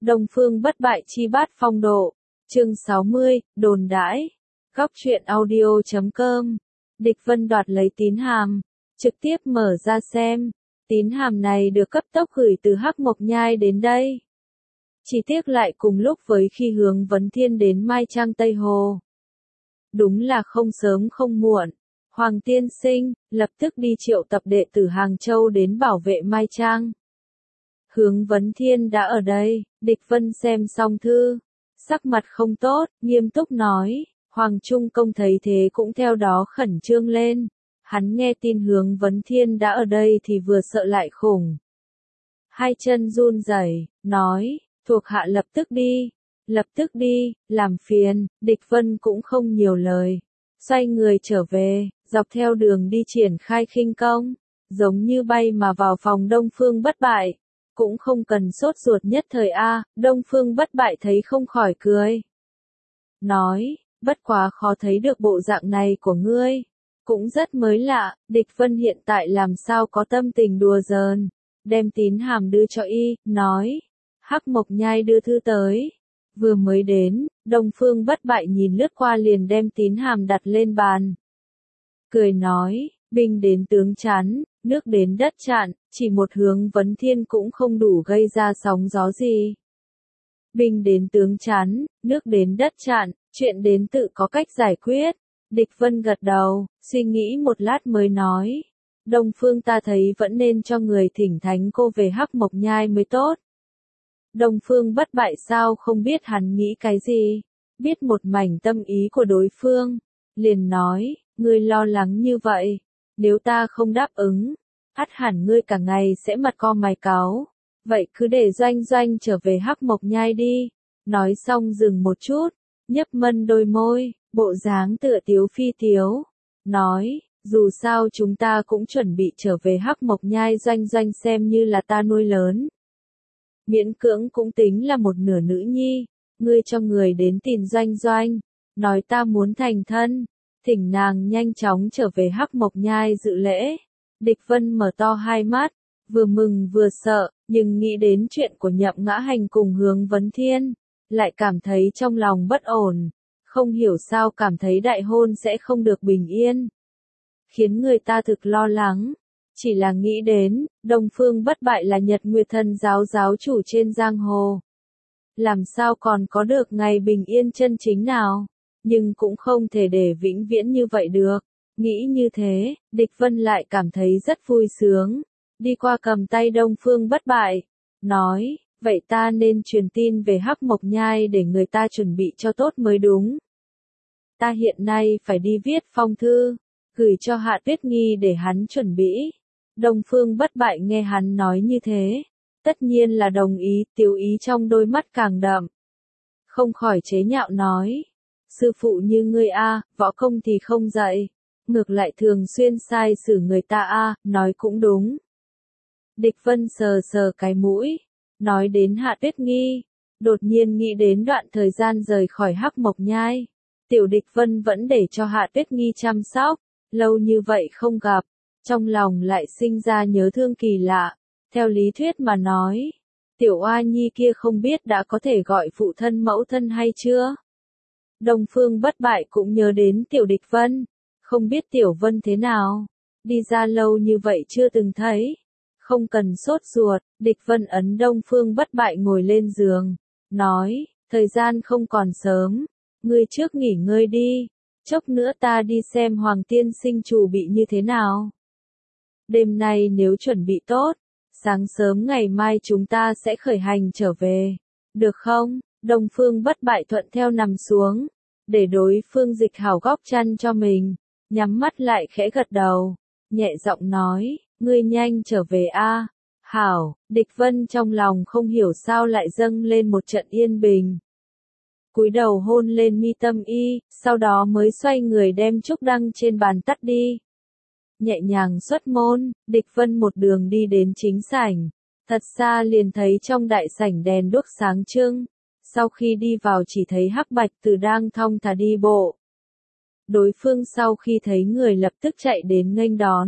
Đông Phương bất bại chi bát phong độ. Chương 60, đồn đãi. Góc truyện audio.com. Địch Vân đoạt lấy tín hàm, trực tiếp mở ra xem. Tín hàm này được cấp tốc gửi từ Hắc Mộc Nhai đến đây. Chỉ tiếc lại cùng lúc với khi Hướng Vấn Thiên đến Mai Trang Tây Hồ. Đúng là không sớm không muộn. Hoàng tiên sinh, lập tức đi triệu tập đệ tử Hàng Châu đến bảo vệ Mai Trang. Hướng Vấn Thiên đã ở đây, Địch Vân xem xong thư. Sắc mặt không tốt, nghiêm túc nói. Hoàng Trung Công thấy thế cũng theo đó khẩn trương lên. Hắn nghe tin Hướng Vấn Thiên đã ở đây thì vừa sợ lại khủng. Hai chân run rẩy, nói, thuộc hạ lập tức đi, làm phiền. Địch Vân cũng không nhiều lời. Xoay người trở về, dọc theo đường đi triển khai khinh công, giống như bay mà vào phòng Đông Phương bất bại. Cũng không cần sốt ruột nhất thời a. Đông Phương bất bại thấy không khỏi cười. Nói, bất quá khó thấy được bộ dạng này của ngươi. Cũng rất mới lạ, Địch Vân hiện tại làm sao có tâm tình đùa giỡn. Đem tín hàm đưa cho y, nói. Hắc Mộc Nhai đưa thư tới. Vừa mới đến, Đông Phương bất bại nhìn lướt qua liền đem tín hàm đặt lên bàn. Cười nói, binh đến tướng chắn, nước đến đất chặn, chỉ một Hướng Vấn Thiên cũng không đủ gây ra sóng gió gì. Binh đến tướng chắn, nước đến đất chặn, chuyện đến tự có cách giải quyết. Địch Vân gật đầu, suy nghĩ một lát mới nói. Đông Phương ta thấy vẫn nên cho người thỉnh thánh cô về Hắc Mộc Nhai mới tốt. Đông Phương bất bại sao không biết hắn nghĩ cái gì, biết một mảnh tâm ý của đối phương, liền nói, ngươi lo lắng như vậy, nếu ta không đáp ứng, ắt hẳn ngươi cả ngày sẽ mặt co mày cáu, vậy cứ để Doanh Doanh trở về Hắc Mộc Nhai đi. Nói xong dừng một chút, nhấp mân đôi môi, bộ dáng tựa tiếu phi tiếu, nói, dù sao chúng ta cũng chuẩn bị trở về Hắc Mộc Nhai, Doanh Doanh xem như là ta nuôi lớn. Miễn cưỡng cũng tính là một nửa nữ nhi, ngươi cho người đến tìm Doanh Doanh, nói ta muốn thành thân, thỉnh nàng nhanh chóng trở về Hắc Mộc Nhai dự lễ. Địch Vân mở to hai mắt, vừa mừng vừa sợ, nhưng nghĩ đến chuyện của Nhậm Ngã Hành cùng Hướng Vấn Thiên, lại cảm thấy trong lòng bất ổn, không hiểu sao cảm thấy đại hôn sẽ không được bình yên, khiến người ta thực lo lắng. Chỉ là nghĩ đến, Đông Phương bất bại là Nhật Nguyệt Thần giáo giáo chủ trên giang hồ. Làm sao còn có được ngày bình yên chân chính nào, nhưng cũng không thể để vĩnh viễn như vậy được. Nghĩ như thế, Địch Vân lại cảm thấy rất vui sướng. Đi qua cầm tay Đông Phương bất bại, nói, vậy ta nên truyền tin về Hắc Mộc Nhai để người ta chuẩn bị cho tốt mới đúng. Ta hiện nay phải đi viết phong thư, gửi cho Hạ Tuyết Nghi để hắn chuẩn bị. Đông Phương bất bại nghe hắn nói như thế, tất nhiên là đồng ý, tiểu ý trong đôi mắt càng đậm. Không khỏi chế nhạo nói, sư phụ như ngươi a, võ công thì không dạy, ngược lại thường xuyên sai xử người ta a, nói cũng đúng. Địch Vân sờ sờ cái mũi, nói đến Hạ Tuyết Nghi, đột nhiên nghĩ đến đoạn thời gian rời khỏi Hắc Mộc Nhai. Tiểu Địch Vân vẫn để cho Hạ Tuyết Nghi chăm sóc, lâu như vậy không gặp. Trong lòng lại sinh ra nhớ thương kỳ lạ, theo lý thuyết mà nói, tiểu oa nhi kia không biết đã có thể gọi phụ thân mẫu thân hay chưa? Đông Phương bất bại cũng nhớ đến tiểu Địch Vân, không biết tiểu Vân thế nào, đi ra lâu như vậy chưa từng thấy, không cần sốt ruột. Địch Vân ấn Đông Phương bất bại ngồi lên giường, nói, thời gian không còn sớm, ngươi trước nghỉ ngơi đi, chốc nữa ta đi xem Hoàng tiên sinh chủ bị như thế nào. Đêm nay nếu chuẩn bị tốt, sáng sớm ngày mai chúng ta sẽ khởi hành trở về. Được không? Đông Phương bất bại thuận theo nằm xuống, để đối phương dịch hảo góc chăn cho mình, nhắm mắt lại khẽ gật đầu, nhẹ giọng nói, ngươi nhanh trở về a. Hảo. Địch Vân trong lòng không hiểu sao lại dâng lên một trận yên bình. Cúi đầu hôn lên mi tâm y, sau đó mới xoay người đem trúc đăng trên bàn tắt đi. Nhẹ nhàng xuất môn, Địch Vân một đường đi đến chính sảnh, thật xa liền thấy trong đại sảnh đèn đuốc sáng trưng, sau khi đi vào chỉ thấy Hắc Bạch Tử đang thong thả đi bộ. Đối phương sau khi thấy người lập tức chạy đến nghênh đón.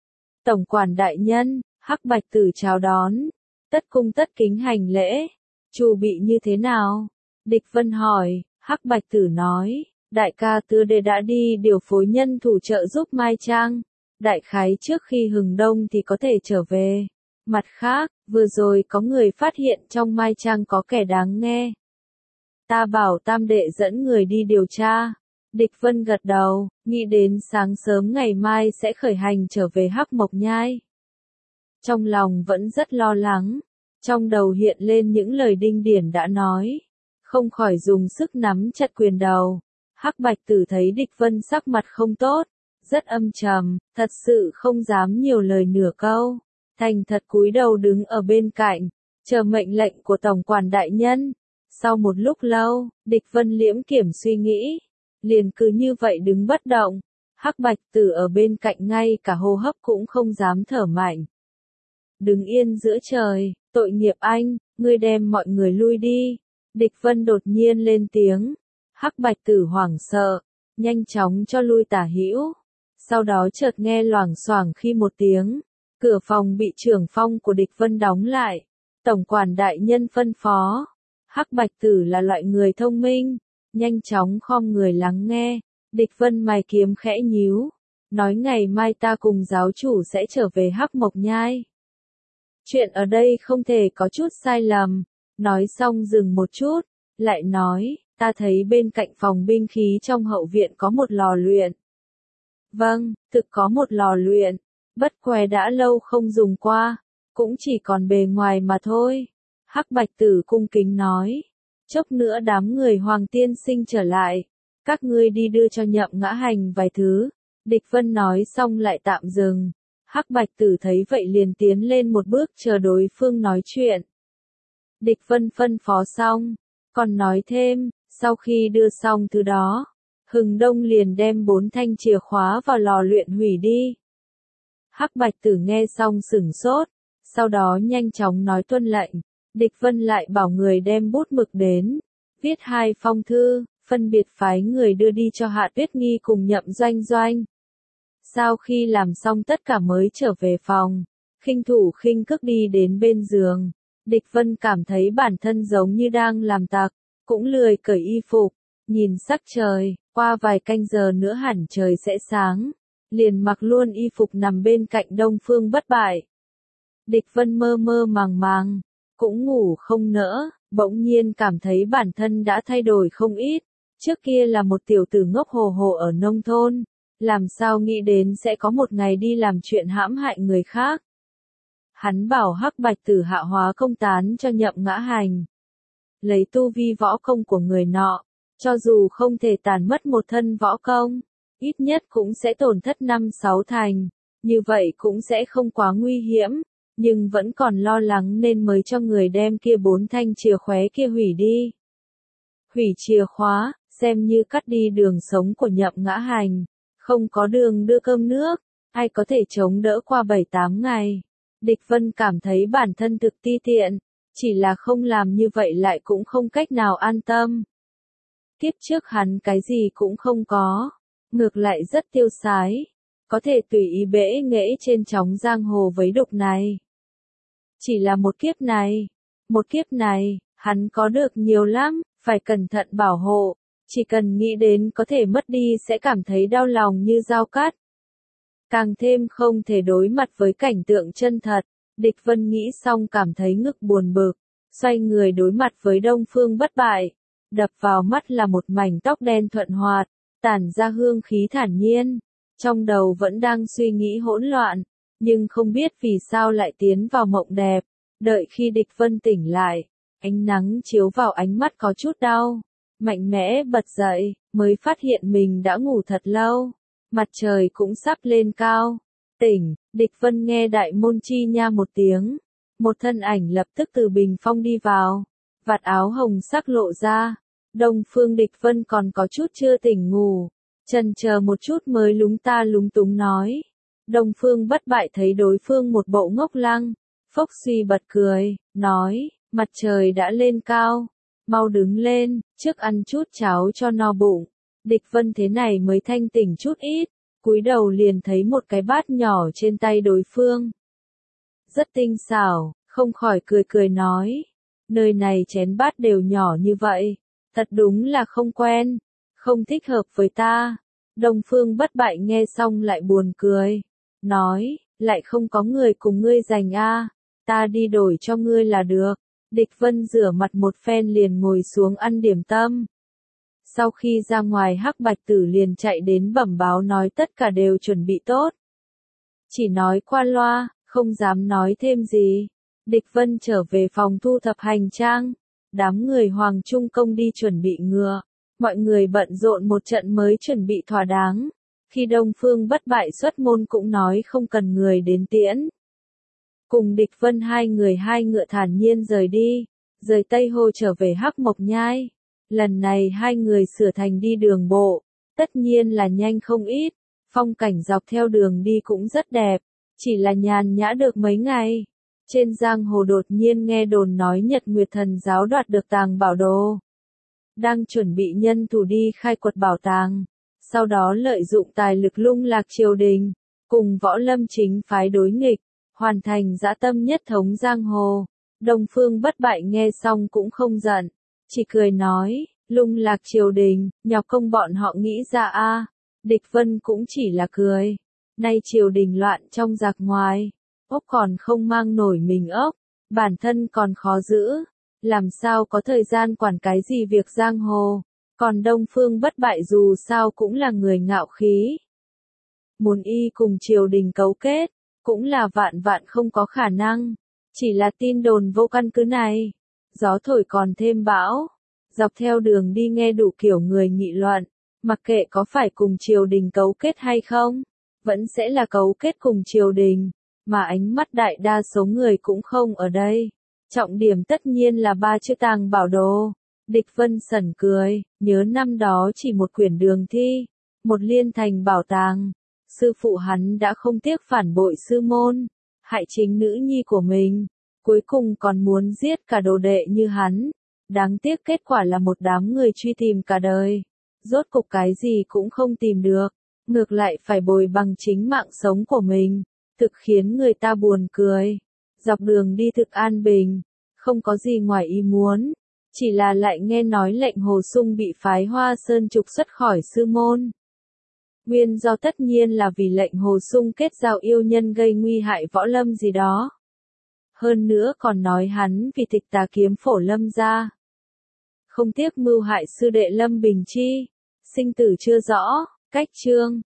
Tổng quản đại nhân, Hắc Bạch Tử chào đón, tất cung tất kính hành lễ. Chu bị như thế nào? Địch Vân hỏi, Hắc Bạch Tử nói, đại ca Tư Đế đã đi điều phối nhân thủ trợ giúp Mai Trang. Đại khái trước khi hừng đông thì có thể trở về. Mặt khác, vừa rồi có người phát hiện trong Mai Trang có kẻ đáng nghe. Ta bảo Tam đệ dẫn người đi điều tra. Địch Vân gật đầu, nghĩ đến sáng sớm ngày mai sẽ khởi hành trở về Hắc Mộc Nhai. Trong lòng vẫn rất lo lắng, trong đầu hiện lên những lời Đinh Điển đã nói, không khỏi dùng sức nắm chặt quyền đầu. Hắc Bạch Tử thấy Địch Vân sắc mặt không tốt, rất âm trầm, thật sự không dám nhiều lời nửa câu, thành thật cúi đầu đứng ở bên cạnh, chờ mệnh lệnh của tổng quản đại nhân. Sau một lúc lâu, Địch Vân liễm kiểm suy nghĩ, liền cứ như vậy đứng bất động. Hắc Bạch Tử ở bên cạnh ngay cả hô hấp cũng không dám thở mạnh. Đứng yên giữa trời, tội nghiệp anh, ngươi đem mọi người lui đi. Địch Vân đột nhiên lên tiếng. Hắc Bạch Tử hoảng sợ, nhanh chóng cho lui tả hữu. Sau đó chợt nghe loảng xoảng khi một tiếng, cửa phòng bị trưởng phong của Địch Vân đóng lại. Tổng quản đại nhân phân phó. Hắc Bạch Tử là loại người thông minh, nhanh chóng khom người lắng nghe. Địch Vân mày kiếm khẽ nhíu, nói ngày mai ta cùng giáo chủ sẽ trở về Hắc Mộc Nhai. Chuyện ở đây không thể có chút sai lầm. Nói xong dừng một chút, lại nói, ta thấy bên cạnh phòng binh khí trong hậu viện có một lò luyện. Vâng, thực có một lò luyện, bất què đã lâu không dùng qua, cũng chỉ còn bề ngoài mà thôi. Hắc Bạch Tử cung kính nói, chốc nữa đám người Hoàng tiên sinh trở lại, các ngươi đi đưa cho Nhậm Ngã Hành vài thứ. Địch Vân nói xong lại tạm dừng. Hắc Bạch Tử thấy vậy liền tiến lên một bước chờ đối phương nói chuyện. Địch Vân phân phó xong, còn nói thêm, sau khi đưa xong thứ đó, hừng đông liền đem 4 thanh chìa khóa vào lò luyện hủy đi. Hắc Bạch Tử nghe xong sửng sốt, sau đó nhanh chóng nói tuân lệnh. Địch Vân lại bảo người đem bút mực đến, viết 2 phong thư, phân biệt phái người đưa đi cho Hạ Tuyết Nghi cùng Nhậm Doanh Doanh. Sau khi làm xong tất cả mới trở về phòng, khinh thủ khinh cước đi đến bên giường. Địch Vân cảm thấy bản thân giống như đang làm tặc, cũng lười cởi y phục, nhìn sắc trời, qua vài canh giờ nữa hẳn trời sẽ sáng, liền mặc luôn y phục nằm bên cạnh Đông Phương Bất Bại. Địch Vân mơ mơ màng màng, cũng ngủ không nỡ, bỗng nhiên cảm thấy bản thân đã thay đổi không ít, trước kia là một tiểu tử ngốc hồ hồ ở nông thôn, làm sao nghĩ đến sẽ có một ngày đi làm chuyện hãm hại người khác. Hắn bảo Hắc Bạch Tử hạ hóa công tán cho Nhậm Ngã Hành. Lấy tu vi võ công của người nọ, cho dù không thể tàn mất một thân võ công, ít nhất cũng sẽ tổn thất 5-6 thành, như vậy cũng sẽ không quá nguy hiểm, nhưng vẫn còn lo lắng nên mới cho người đem kia 4 thanh chìa khóa kia hủy đi. Hủy chìa khóa, xem như cắt đi đường sống của Nhậm Ngã Hành, không có đường đưa cơm nước, ai có thể chống đỡ qua 7-8 ngày. Địch Vân cảm thấy bản thân thực ti tiện, chỉ là không làm như vậy lại cũng không cách nào an tâm. Kiếp trước hắn cái gì cũng không có, ngược lại rất tiêu sái, có thể tùy ý bẽ nghễ trên chóng giang hồ với độc này. Chỉ là một kiếp này, hắn có được nhiều lắm, phải cẩn thận bảo hộ, chỉ cần nghĩ đến có thể mất đi sẽ cảm thấy đau lòng như dao cắt. Càng thêm không thể đối mặt với cảnh tượng chân thật, Địch Vân nghĩ xong cảm thấy ngực buồn bực, xoay người đối mặt với Đông Phương Bất Bại, đập vào mắt là một mảnh tóc đen thuận hoạt, tản ra hương khí thản nhiên, trong đầu vẫn đang suy nghĩ hỗn loạn, nhưng không biết vì sao lại tiến vào mộng đẹp, đợi khi Địch Vân tỉnh lại, ánh nắng chiếu vào ánh mắt có chút đau, mạnh mẽ bật dậy, mới phát hiện mình đã ngủ thật lâu. Mặt trời cũng sắp lên cao. Tỉnh, Địch Vân nghe đại môn chi nha một tiếng. Một thân ảnh lập tức từ bình phong đi vào. Vạt áo hồng sắc lộ ra. Đông Phương Địch Vân còn có chút chưa tỉnh ngủ. Chần chờ một chút mới lúng ta lúng túng nói. Đông Phương Bất Bại thấy đối phương một bộ ngốc lăng. Phốc suy bật cười, nói, mặt trời đã lên cao. Mau đứng lên, trước ăn chút cháo cho no bụng. Địch Vân thế này mới thanh tỉnh chút ít, cúi đầu liền thấy một cái bát nhỏ trên tay đối phương. Rất tinh xảo, không khỏi cười cười nói, nơi này chén bát đều nhỏ như vậy, thật đúng là không quen, không thích hợp với ta. Đông Phương Bất Bại nghe xong lại buồn cười, nói, lại không có người cùng ngươi giành a, ta đi đổi cho ngươi là được. Địch Vân rửa mặt một phen liền ngồi xuống ăn điểm tâm. Sau khi ra ngoài Hắc Bạch Tử liền chạy đến bẩm báo nói tất cả đều chuẩn bị tốt. Chỉ nói qua loa, không dám nói thêm gì. Địch Vân trở về phòng thu thập hành trang. Đám người Hoàng Trung Công đi chuẩn bị ngựa. Mọi người bận rộn một trận mới chuẩn bị thỏa đáng. Khi Đông Phương Bất Bại xuất môn cũng nói không cần người đến tiễn. Cùng Địch Vân hai người hai ngựa thản nhiên rời đi. Rời Tây Hồ trở về Hắc Mộc Nhai. Lần này hai người sửa thành đi đường bộ. Tất nhiên là nhanh không ít. Phong cảnh dọc theo đường đi cũng rất đẹp. Chỉ là nhàn nhã được mấy ngày. Trên giang hồ đột nhiên nghe đồn nói Nhật Nguyệt Thần giáo đoạt được tàng bảo đồ. Đang chuẩn bị nhân thủ đi khai quật bảo tàng. Sau đó lợi dụng tài lực lung lạc triều đình. Cùng võ lâm chính phái đối nghịch. Hoàn thành dã tâm nhất thống giang hồ. Đông Phương Bất Bại nghe xong cũng không giận. Chỉ cười nói, lung lạc triều đình, nhọc công bọn họ nghĩ ra a. Địch Vân cũng chỉ là cười. Nay triều đình loạn trong giặc ngoài. Ốc còn không mang nổi mình ốc. Bản thân còn khó giữ. Làm sao có thời gian quản cái gì việc giang hồ. Còn Đông Phương Bất Bại dù sao cũng là người ngạo khí. Muốn y cùng triều đình cấu kết. Cũng là vạn vạn không có khả năng. Chỉ là tin đồn vô căn cứ này. Gió thổi còn thêm bão. Dọc theo đường đi nghe đủ kiểu người nghị luận. Mặc kệ có phải cùng triều đình cấu kết hay không. Vẫn sẽ là cấu kết cùng triều đình. Mà ánh mắt đại đa số người cũng không ở đây. Trọng điểm tất nhiên là ba chữ tàng bảo đồ. Địch Vân sẩn cười. Nhớ năm đó chỉ một quyển đường thi. Một liên thành bảo tàng. Sư phụ hắn đã không tiếc phản bội sư môn. Hại chính nữ nhi của mình. Cuối cùng còn muốn giết cả đồ đệ như hắn. Đáng tiếc kết quả là một đám người truy tìm cả đời. Rốt cục cái gì cũng không tìm được. Ngược lại phải bồi bằng chính mạng sống của mình. Thực khiến người ta buồn cười. Dọc đường đi thực an bình. Không có gì ngoài ý muốn. Chỉ là lại nghe nói lệnh Hồ Sung bị phái Hoa Sơn trục xuất khỏi sư môn. Nguyên do tất nhiên là vì lệnh Hồ Sung kết giao yêu nhân gây nguy hại võ lâm gì đó. Hơn nữa còn nói hắn vì tịch tà kiếm phổ lâm ra. Không tiếc mưu hại sư đệ Lâm Bình Chi. Sinh tử chưa rõ, cách chương.